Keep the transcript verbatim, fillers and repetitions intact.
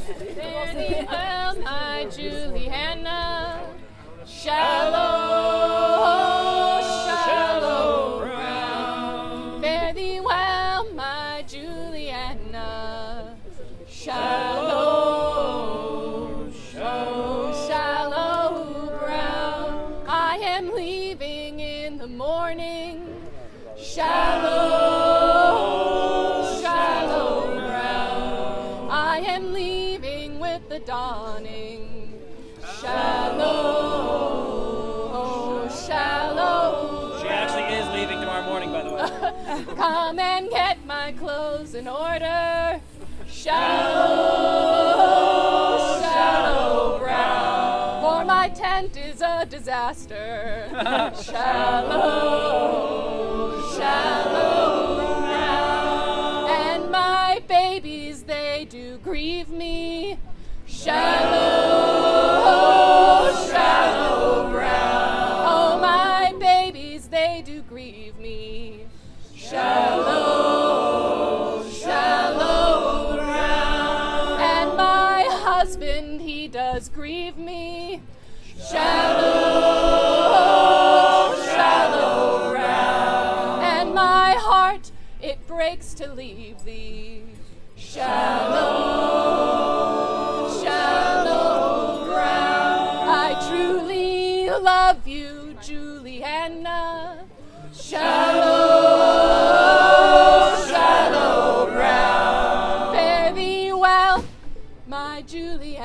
Fare thee well, my Juliana. Shallow, shallow brown. Fare thee well, my Juliana. Shallow, shallow, shallow brown. I am leaving in the morning. Shallow, shallow brown. I am leaving with the dawning. Shallow, shallow. She actually is leaving tomorrow morning, by the way. Come and get my clothes in order. Shallow, shallow brown. For my tent is a disaster. Shallow, shallow brown. And my babies, they do grieve me. Shallow, shallow brown. Oh, my babies, they do grieve me. Shallow, shallow brown. And my husband, he does grieve me. Shallow, shallow brown. And my heart, it breaks to leave thee. Shallow, shallow brown. I truly love you, Juliana. Shallow, shallow brown. Fare thee well, my Juliana.